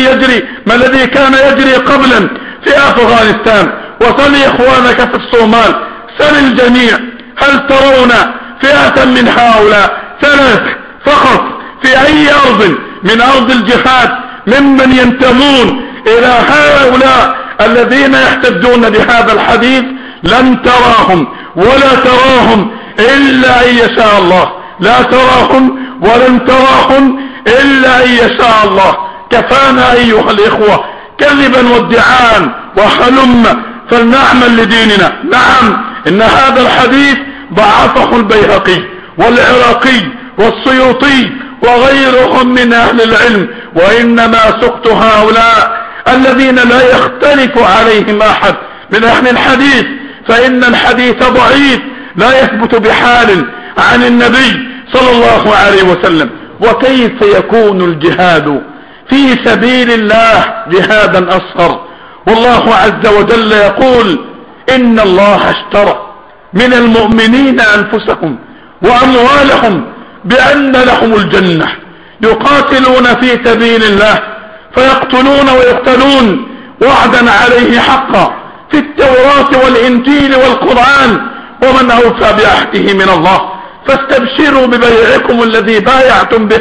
ما الذي كان يجري قبلا في أفغانستان، وسل إخوانك في الصومال، سل الجميع هل ترون فئة من هؤلاء ثلاث فقط في أي أرض من أرض الجهاد ممن ينتمون إلى هؤلاء الذين يحتجون بهذا الحديث؟ لن تراهم ولا تراهم إلا أن يشاء الله، لا تراهم ولن تراهم إلا أن يشاء الله. كفانا أيها الإخوة كذبا وادعاء، وحلم فلنعمل لديننا. نعم، إن هذا الحديث ضعفه البيهقي والعراقي والسيوطي وغيرهم من أهل العلم، وإنما سقط هؤلاء الذين لا يختلف عليهم أحد من أهل الحديث، فإن الحديث ضعيف لا يثبت بحال عن النبي صلى الله عليه وسلم. وكيف يكون الجهاد في سبيل الله جهادا أصغر؟ والله عز وجل يقول إن الله اشترى من المؤمنين أنفسهم وأموالهم بأن لهم الجنة، يقاتلون في سبيل الله فيقتلون ويقتلون وعدا عليه حقا في التوراة والإنجيل والقرآن، ومن أوفى بعهده من الله، فاستبشروا ببيعكم الذي بايعتم به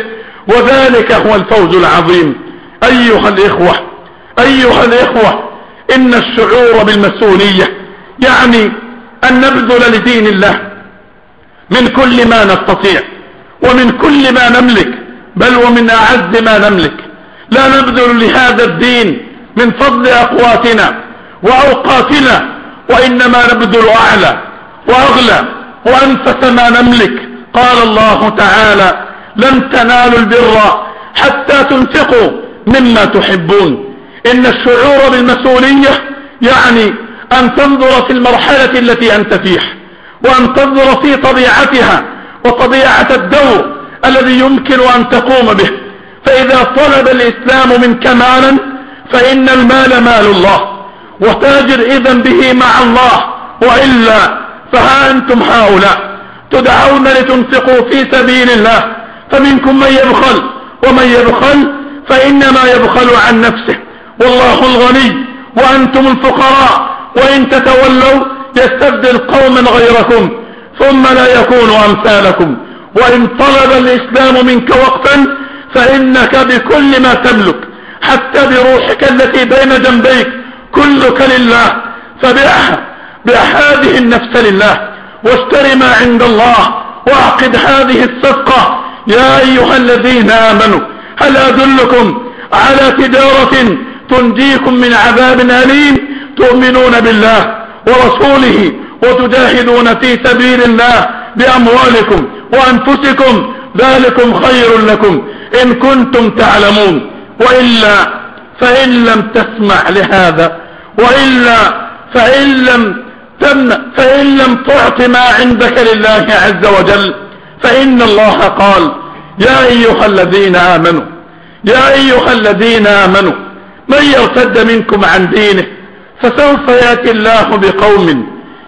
وذلك هو الفوز العظيم. أيها الإخوة، إن الشعور بالمسؤولية يعني أن نبذل لدين الله من كل ما نستطيع ومن كل ما نملك، بل ومن أعز ما نملك. لا نبذل لهذا الدين من فضل أقواتنا وأوقاتنا، وإنما نبذل أعلى وأغلى وأنفس ما نملك. قال الله تعالى: لن تنالوا البر حتى تنفقوا مما تحبون. إن الشعور بالمسؤولية يعني أن تنظر في المرحلة التي أنت فيها، وأن تنظر في طبيعتها وطبيعة الدور الذي يمكن أن تقوم به. فإذا طلب الإسلام منك مالا فإن المال مال الله، وتاجر إذن به مع الله، وإلا فها أنتم هؤلاء تدعون لتنفقوا في سبيل الله، فمنكم من يبخل، ومن يبخل فإنما يبخل عن نفسه، والله الغني وأنتم الفقراء، وإن تتولوا يستبدل قوما غيركم ثم لا يكونوا أمثالكم. وإن طلب الإسلام منك وقتا فإنك بكل ما تملك حتى بروحك التي بين جنبيك كلك لله، فبيعها، بيع هذه النفس لله، واشتر ما عند الله، واعقد هذه الصفقة. يا أيها الذين آمنوا هل أدلكم على تجارة تنجيكم من عذاب أليم تؤمنون بالله ورسوله وتجاهدون في سبيل الله بأموالكم وأنفسكم، ذلكم خير لكم إن كنتم تعلمون. وإلا فإن لم تسمع لهذا، وإلا فإن لم تعط ما عندك لله عز وجل، فإن الله قال: يا أيها الذين آمنوا من يرتد منكم عن دينه فسوف يأتي الله بقوم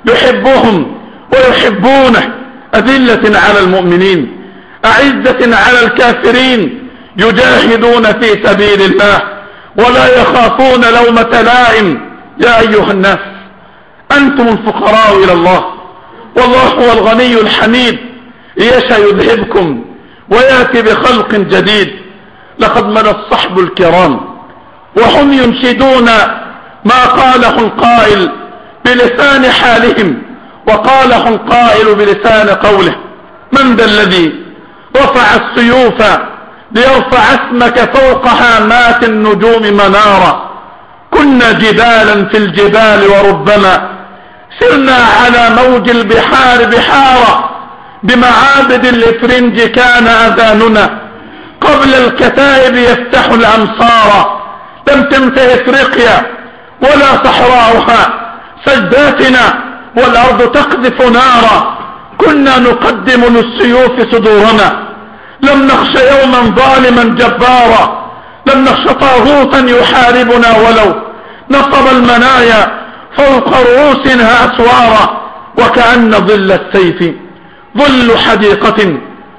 يحبهم ويحبونه، أذلة على المؤمنين أعزة على الكافرين، يجاهدون في سبيل الله ولا يخافون لومة لائم. يا أيها الناس، أنتم الفقراء إلى الله، والله هو الغني الحميد، يشاء يذهبكم ويأتي بخلق جديد. لقد من الصحب الكرام وهم ينشدون ما قاله القائل بلسان حالهم، وقاله القائل بلسان قوله: من ذا الذي رفع السيوف ليرفع اسمك فوق هامات النجوم منارا؟ كنا جبالا في الجبال وربما سرنا على موج البحار بحارا، بمعابد الإفرنج كان أذاننا قبل الكتائب يفتح الأمصار. لم تنته إفريقيا ولا صحراؤها سجداتنا والأرض تقذف نارا، كنا نقدم للسيوف صدورنا، لم نخش يوما ظالما جبارا، لم نخش طاغوتا يحاربنا ولو نصب المنايا فوق رؤوسنا أسوارا. وكأن ظل السيف ظل حديقة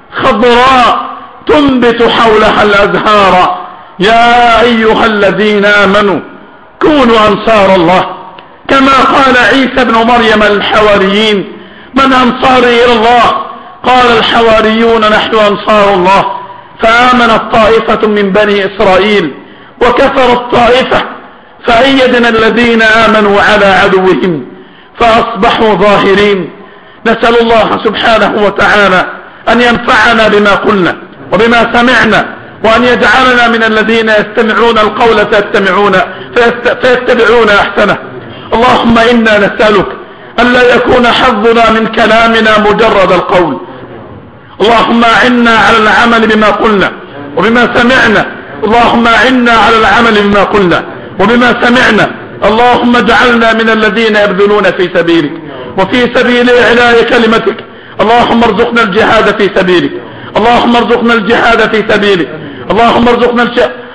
خضراء تنبت حولها الأزهار. يا أيها الذين آمنوا كونوا أنصار الله، كما قال عيسى بن مريم للحواريين: من أنصاري إلى الله؟ قال الحواريون: نحن أنصار الله. فآمنت طائفة من بني إسرائيل وكفرت طائفة، فأيدنا الذين آمنوا على عدوهم فأصبحوا ظاهرين. نسأل الله سبحانه وتعالى أن ينفعنا بما قلنا وبما سمعنا، وأن يجعلنا من الذين يستمعون القول فيتبعون أحسنه. اللهم إنا نسألك ألا يكون حظنا من كلامنا مجرد القول. اللهم أعنا على العمل بما قلنا وبما سمعنا. اللهم أعنا على العمل بما قلنا وبما سمعنا. اللهم اجعلنا من الذين يبذلون في سبيلك وفي سبيل إعلاء كلمتك. اللهم ارزقنا الجهاد في سبيلك. اللهم ارزقنا الجهاد في سبيلك. اللهم ارزقنا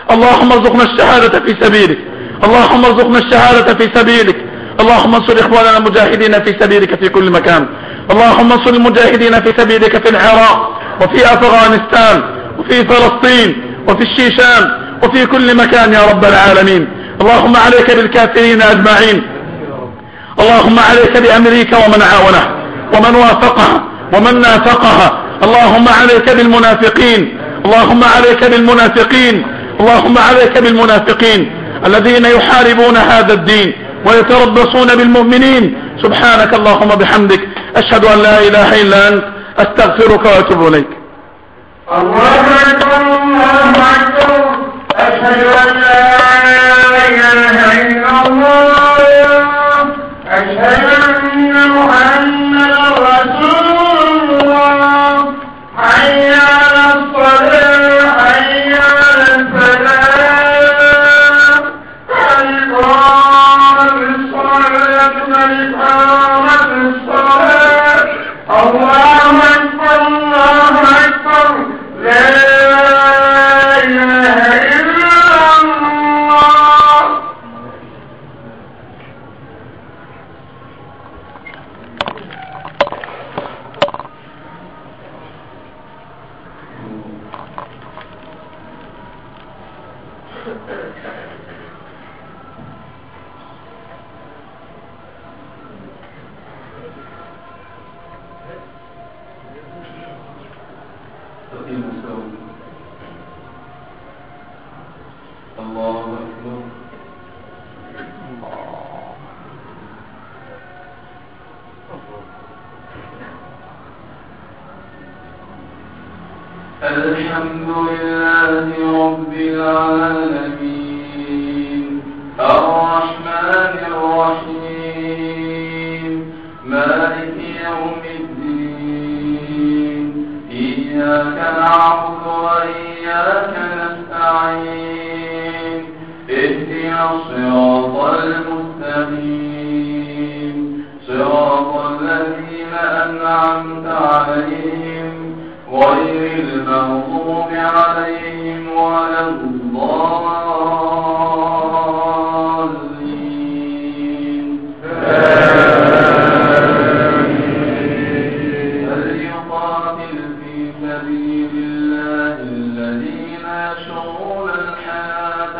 الشهادة في سبيلك. اللهم ارزقنا الشهادة في سبيلك. اللهم انصر إخواننا المجاهدين في سبيلك في كل مكان. اللهم انصر المجاهدين في سبيلك في العراق وفي أفغانستان وفي فلسطين وفي الشيشان وفي كل مكان يا رب العالمين. اللهم عليك بالكافرين أجمعين. اللهم عليك بأمريكا ومن عاونها ومن وافقها ومن نافقها. اللهم عليك بالمنافقين. اللهم عليك بالمنافقين، اللهم عليك بالمنافقين الذين يحاربون هذا الدين ويتربصون بالمؤمنين. سبحانك اللهم بحمدك، أشهد أن لا إله إلا أنت، أستغفرك وأتوب إليك. الله أكبر الله أكبر، أشهد أن لا إله إلا الله، أشهد أن محمدا رسول الله، حي على الصلاة حي على الفلاح، قد قامت الصلاة قد قامت الصلاة، الله أكبر الله أكبر، لا إله إلا الله. الله أكبر. الحمد لله رب العالمين، الرحمن الرحيم، مالك يوم الدين، إياك نعبد وإياك نستعين، اهدنا الصراط المستقيم، صراط الذين أنعمت عليهم غير المغضوب عليهم ولا الضالين. فليقاتل في سبيل الله الذين يشرون الحياة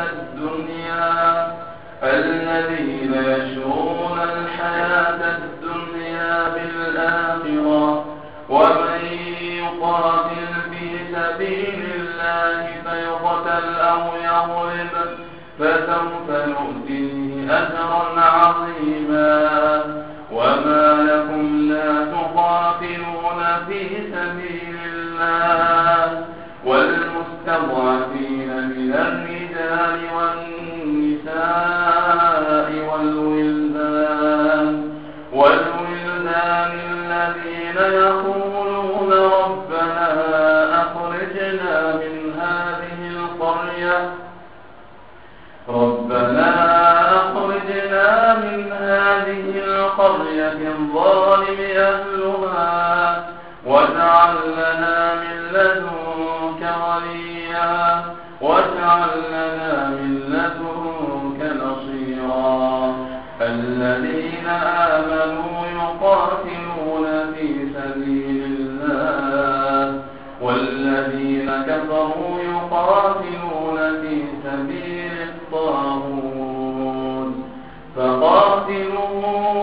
الدنيا بالآخرة، ومن يقاتل في سبيل الله فيقتل أو يغلب فسوف نؤتيه أجرا عظيما. وما لكم لا تقاتلون في سبيل الله والمستضعفين من الرجال والنساء والولدان الذين يقولون ربنا أخرجنا من هذه القرية الظالم أهلها واجعل لنا من لدنك وليا واجعل لنا من لدنك نصيرا. الذين آمنوا يقاتلون في سبيل الله والذين كفروا يقاتلون في سبيل الطاغوت فقاتلوا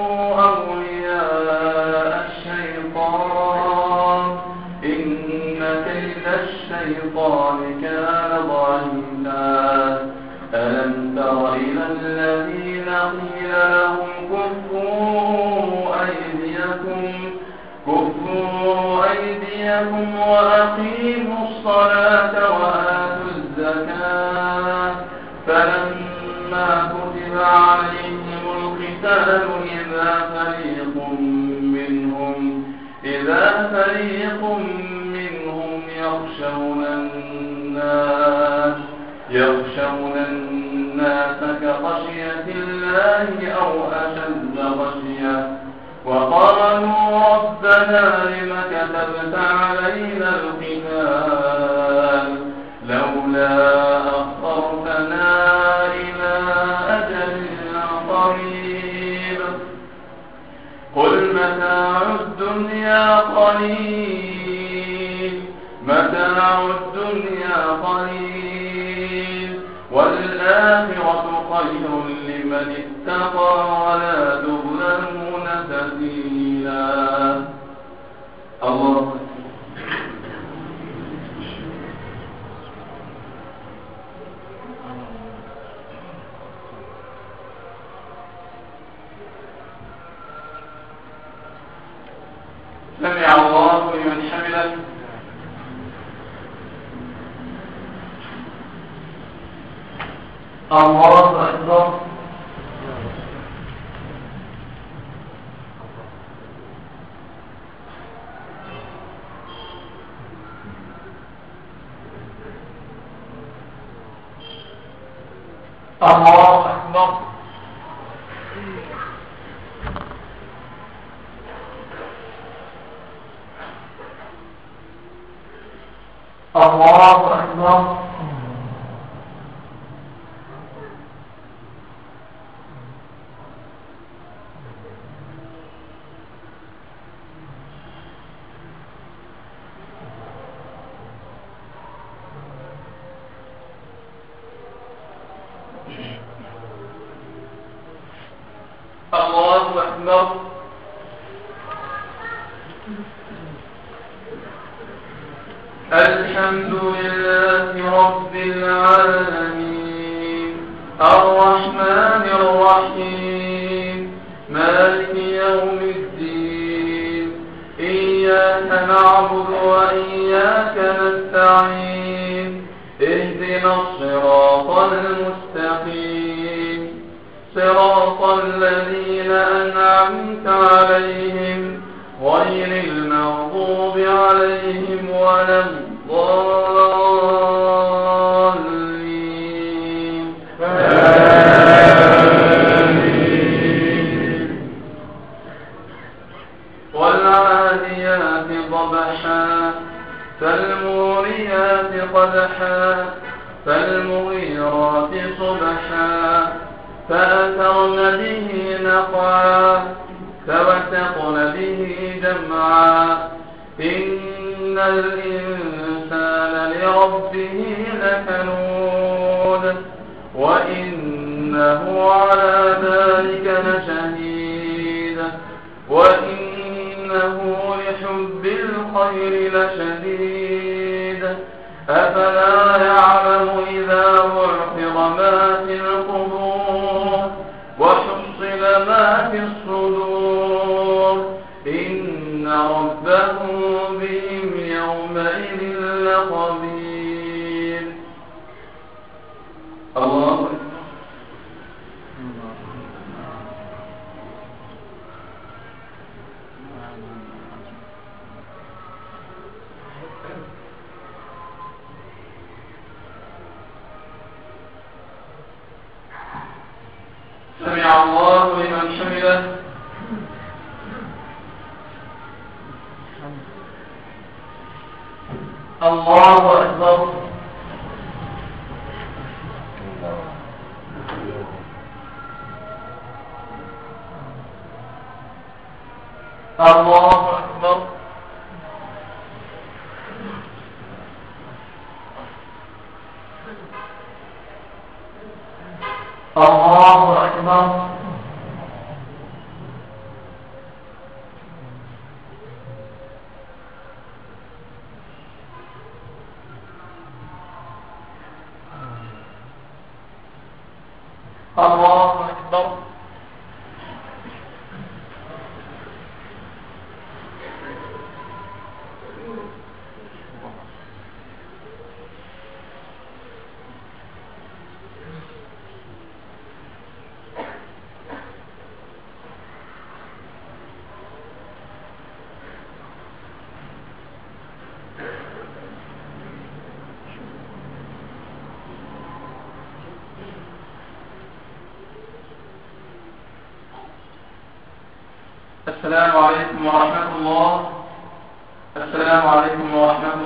أولياء الشيطان إن كيد الشيطان كان ضعيفا. ألم تر إلى الذين قيل لهم كفوا أيديكم وأقيموا الصلاة وآتوا الزكاة فلما كتب عليهم القتال إذا فريق منهم يخشون الناس كخشية الله أو أشد خشية وقالوا ربنا لم كتبت علينا القتال لولا أخرتنا إلى أجل قريب قل متاع الدنيا قليل والآخرة خير لمن اتقى ولا تظلمون فتيلا. الله لمن حمده. الله أكبر. الله أكبر. الله أكبر. الله أكبر. الحمد لله رب العالمين الرحمن الرحيم مالك يوم الدين إياك نعبد وإياك نستعين اهدنا الصراط المستقيم صراط الذين أنعمت عليهم غير المغضوب عليهم ولا الضالين. والعاديات ضبحا فالموريات قدحا فالمغيرات صبحا فأثرن به نقعا فوسطن به جمعا إن الإنسان لربه لكنود وإنه على ذلك لشهيد وإنه لحب الخير لشديد أفلا يعلم إذا بعثر ما في القبور وحصل ما في الصدور إن ربهم بهم يومئذ لخبير. الله سمع الله لمن حمده. الله أكبر. الله أكبر. الله أكبر. الله أكبر. السلام عليكم ورحمة الله. السلام عليكم ورحمة